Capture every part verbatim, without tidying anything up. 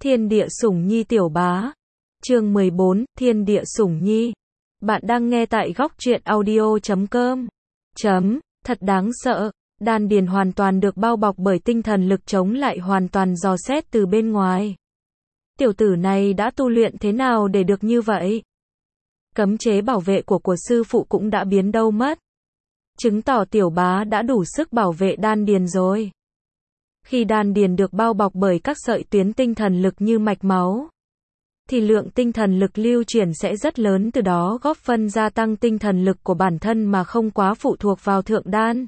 Thiên địa sủng nhi tiểu bá. Chương mười bốn, Thiên địa sủng nhi. Bạn đang nghe tại góc truyện audio chấm com. Chấm, thật đáng sợ. Đan điền hoàn toàn được bao bọc bởi tinh thần lực chống lại hoàn toàn dò xét từ bên ngoài. Tiểu tử này đã tu luyện thế nào để được như vậy? Cấm chế bảo vệ của của sư phụ cũng đã biến đâu mất. Chứng tỏ tiểu bá đã đủ sức bảo vệ đan điền rồi. Khi đan điền được bao bọc bởi các sợi tuyến tinh thần lực như mạch máu, thì lượng tinh thần lực lưu chuyển sẽ rất lớn, từ đó góp phần gia tăng tinh thần lực của bản thân mà không quá phụ thuộc vào thượng đan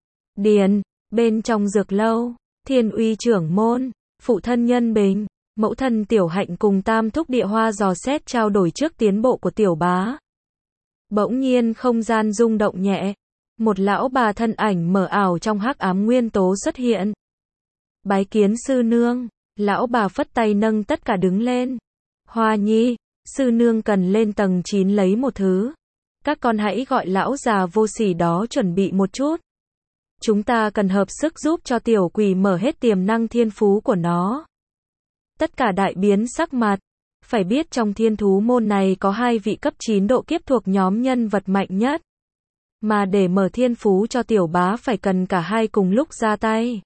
điền. Bên trong dược lâu, Thiên Uy trưởng môn, phụ thân Nhân Bình, mẫu thân Tiểu Hạnh cùng tam thúc Địa Hoa dò xét trao đổi trước tiến bộ của tiểu bá. Bỗng nhiên không gian rung động nhẹ, một lão bà thân ảnh mờ ảo trong hắc ám nguyên tố xuất hiện. Bái kiến sư nương. Lão bà phất tay nâng tất cả đứng lên. Hoa nhi, sư nương cần lên tầng chín lấy một thứ. Các con hãy gọi lão già vô sỉ đó chuẩn bị một chút. Chúng ta cần hợp sức giúp cho tiểu quỷ mở hết tiềm năng thiên phú của nó. Tất cả đại biến sắc mặt. Phải biết trong thiên thú môn này có hai vị cấp chín độ kiếp thuộc nhóm nhân vật mạnh nhất. Mà để mở thiên phú cho tiểu bá phải cần cả hai cùng lúc ra tay.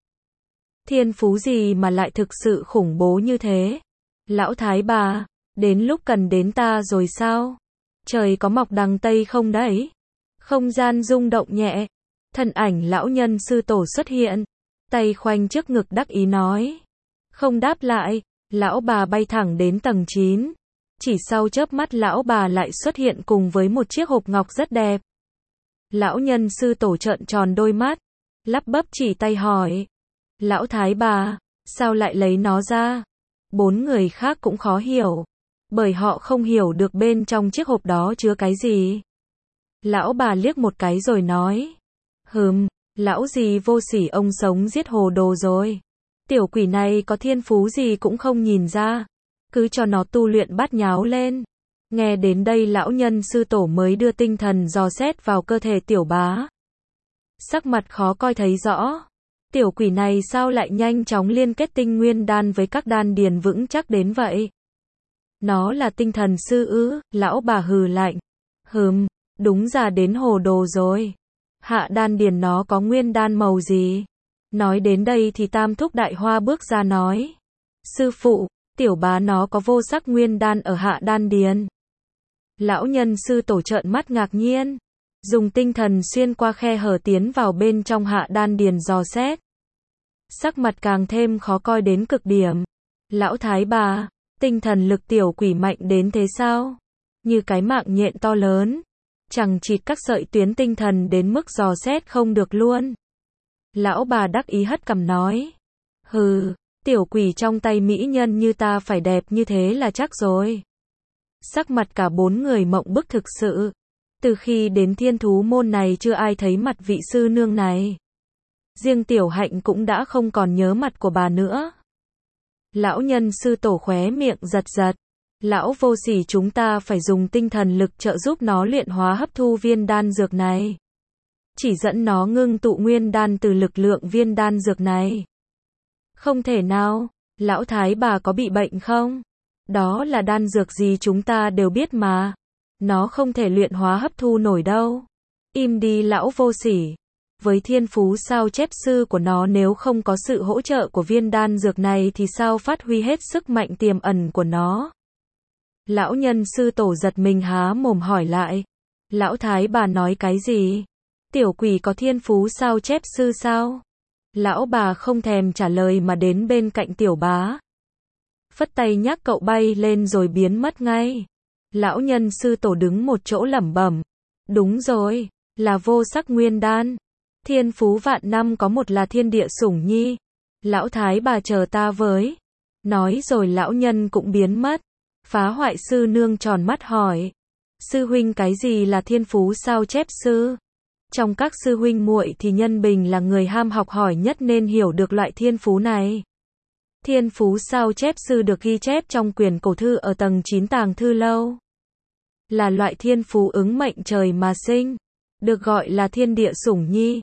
Thiên phú gì mà lại thực sự khủng bố như thế? Lão thái bà, đến lúc cần đến ta rồi sao? Trời có mọc đằng Tây không đấy? Không gian rung động nhẹ. Thân ảnh lão nhân sư tổ xuất hiện. Tay khoanh trước ngực đắc ý nói. Không đáp lại, lão bà bay thẳng đến tầng chín. Chỉ sau chớp mắt lão bà lại xuất hiện cùng với một chiếc hộp ngọc rất đẹp. Lão nhân sư tổ trợn tròn đôi mắt, lắp bắp chỉ tay hỏi. Lão thái bà, sao lại lấy nó ra? Bốn người khác cũng khó hiểu, bởi họ không hiểu được bên trong chiếc hộp đó chứa cái gì. Lão bà liếc một cái rồi nói. Hừm, lão gì vô sỉ, ông sống giết hồ đồ rồi. Tiểu quỷ này có thiên phú gì cũng không nhìn ra. Cứ cho nó tu luyện bát nháo lên. Nghe đến đây lão nhân sư tổ mới đưa tinh thần dò xét vào cơ thể tiểu bá. Sắc mặt khó coi thấy rõ. Tiểu quỷ này sao lại nhanh chóng liên kết tinh nguyên đan với các đan điền vững chắc đến vậy? Nó là tinh thần sư ư? Lão bà hừ lạnh. Hừm, đúng ra đến hồ đồ rồi. Hạ đan điền nó có nguyên đan màu gì? Nói đến đây thì tam thúc Đại Hoa bước ra nói. Sư phụ, tiểu bá nó có vô sắc nguyên đan ở hạ đan điền. Lão nhân sư tổ trợn mắt ngạc nhiên. Dùng tinh thần xuyên qua khe hở tiến vào bên trong hạ đan điền dò xét. Sắc mặt càng thêm khó coi đến cực điểm. Lão thái bà, tinh thần lực tiểu quỷ mạnh đến thế sao? Như cái mạng nhện to lớn. Chẳng chịt các sợi tuyến tinh thần đến mức dò xét không được luôn. Lão bà đắc ý hất cằm nói. Hừ, tiểu quỷ trong tay mỹ nhân như ta phải đẹp như thế là chắc rồi. Sắc mặt cả bốn người mộng bức thực sự. Từ khi đến thiên thú môn này chưa ai thấy mặt vị sư nương này. Riêng Tiểu Hạnh cũng đã không còn nhớ mặt của bà nữa. Lão nhân sư tổ khóe miệng giật giật. Lão vô sỉ, chúng ta phải dùng tinh thần lực trợ giúp nó luyện hóa hấp thu viên đan dược này. Chỉ dẫn nó ngưng tụ nguyên đan từ lực lượng viên đan dược này. Không thể nào, lão thái bà có bị bệnh không? Đó là đan dược gì chúng ta đều biết mà. Nó không thể luyện hóa hấp thu nổi đâu. Im đi lão vô sỉ. Với thiên phú sao chép sư của nó, nếu không có sự hỗ trợ của viên đan dược này thì sao phát huy hết sức mạnh tiềm ẩn của nó? Lão nhân sư tổ giật mình há mồm hỏi lại. Lão thái bà nói cái gì? Tiểu quỷ có thiên phú sao chép sư sao? Lão bà không thèm trả lời mà đến bên cạnh tiểu bá. Phất tay nhắc cậu bay lên rồi biến mất ngay. Lão nhân sư tổ đứng một chỗ lẩm bẩm. Đúng rồi, là vô sắc nguyên đan. Thiên phú vạn năm có một là thiên địa sủng nhi. Lão thái bà chờ ta với. Nói rồi lão nhân cũng biến mất. Phá hoại sư nương tròn mắt hỏi. Sư huynh, cái gì là thiên phú sao chép sư? Trong các sư huynh muội thì Nhân Bình là người ham học hỏi nhất nên hiểu được loại thiên phú này. Thiên phú sao chép sư được ghi chép trong quyển cổ thư ở tầng chín tàng thư lâu. Là loại thiên phú ứng mệnh trời mà sinh. Được gọi là thiên địa sủng nhi.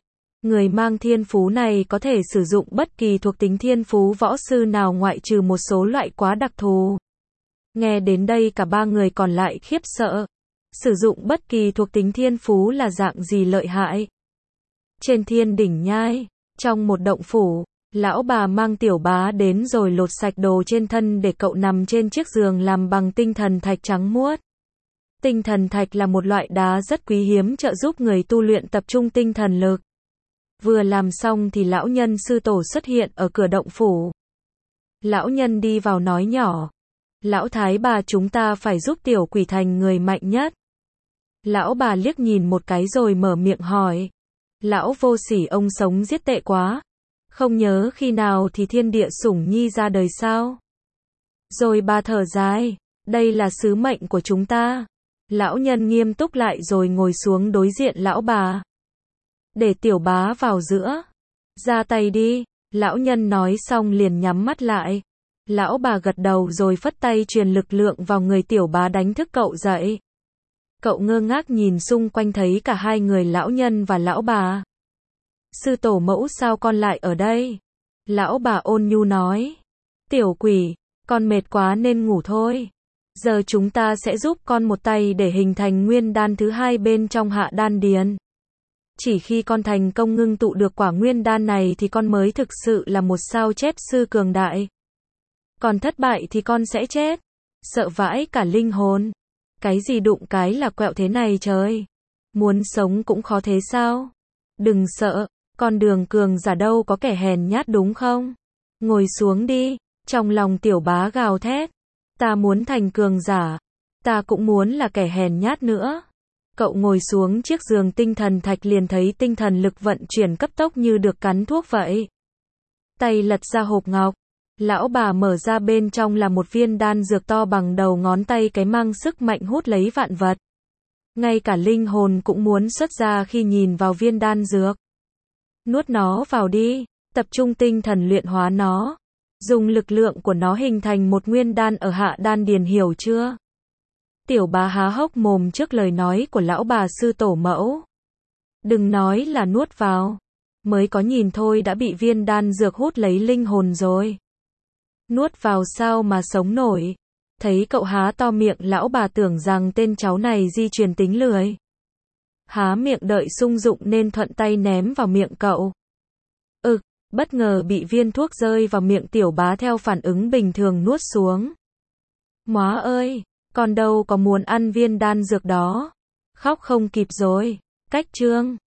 Người mang thiên phú này có thể sử dụng bất kỳ thuộc tính thiên phú võ sư nào ngoại trừ một số loại quá đặc thù. Nghe đến đây cả ba người còn lại khiếp sợ. Sử dụng bất kỳ thuộc tính thiên phú là dạng gì lợi hại? Trên thiên đỉnh nhai, trong một động phủ, lão bà mang tiểu bá đến rồi lột sạch đồ trên thân để cậu nằm trên chiếc giường làm bằng tinh thần thạch trắng muốt. Tinh thần thạch là một loại đá rất quý hiếm trợ giúp người tu luyện tập trung tinh thần lực. Vừa làm xong thì lão nhân sư tổ xuất hiện ở cửa động phủ. Lão nhân đi vào nói nhỏ. Lão thái bà, chúng ta phải giúp tiểu quỷ thành người mạnh nhất. Lão bà liếc nhìn một cái rồi mở miệng hỏi. Lão vô sỉ, ông sống giết tệ quá. Không nhớ khi nào thì thiên địa sủng nhi ra đời sao? Rồi bà thở dài. Đây là sứ mệnh của chúng ta. Lão nhân nghiêm túc lại rồi ngồi xuống đối diện lão bà. Để tiểu bá vào giữa. Ra tay đi. Lão nhân nói xong liền nhắm mắt lại. Lão bà gật đầu rồi phất tay truyền lực lượng vào người tiểu bá đánh thức cậu dậy. Cậu ngơ ngác nhìn xung quanh thấy cả hai người lão nhân và lão bà. Sư tổ mẫu, sao con lại ở đây? Lão bà ôn nhu nói. Tiểu quỷ, con mệt quá nên ngủ thôi. Giờ chúng ta sẽ giúp con một tay để hình thành nguyên đan thứ hai bên trong hạ đan điền. Chỉ khi con thành công ngưng tụ được quả nguyên đan này thì con mới thực sự là một sao chép sư cường đại. Còn thất bại thì con sẽ chết. Sợ vãi cả linh hồn. Cái gì đụng cái là quẹo thế này trời. Muốn sống cũng khó thế sao? Đừng sợ, con đường cường giả đâu có kẻ hèn nhát đúng không? Ngồi xuống đi. Trong lòng tiểu bá gào thét. Ta muốn thành cường giả. Ta cũng muốn là kẻ hèn nhát nữa. Cậu ngồi xuống chiếc giường tinh thần thạch liền thấy tinh thần lực vận chuyển cấp tốc như được cắn thuốc vậy. Tay lật ra hộp ngọc. Lão bà mở ra, bên trong là một viên đan dược to bằng đầu ngón tay cái mang sức mạnh hút lấy vạn vật. Ngay cả linh hồn cũng muốn xuất ra khi nhìn vào viên đan dược. Nuốt nó vào đi, tập trung tinh thần luyện hóa nó. Dùng lực lượng của nó hình thành một nguyên đan ở hạ đan điền, hiểu chưa? Tiểu bá há hốc mồm trước lời nói của lão bà sư tổ mẫu. Đừng nói là nuốt vào. Mới có nhìn thôi đã bị viên đan dược hút lấy linh hồn rồi. Nuốt vào sao mà sống nổi. Thấy cậu há to miệng, lão bà tưởng rằng tên cháu này di truyền tính lười. Há miệng đợi sung dụng nên thuận tay ném vào miệng cậu. Ực, bất ngờ bị viên thuốc rơi vào miệng, tiểu bá theo phản ứng bình thường nuốt xuống. Móa ơi, con đâu có muốn ăn viên đan dược đó. Khóc không kịp rồi. Cách chương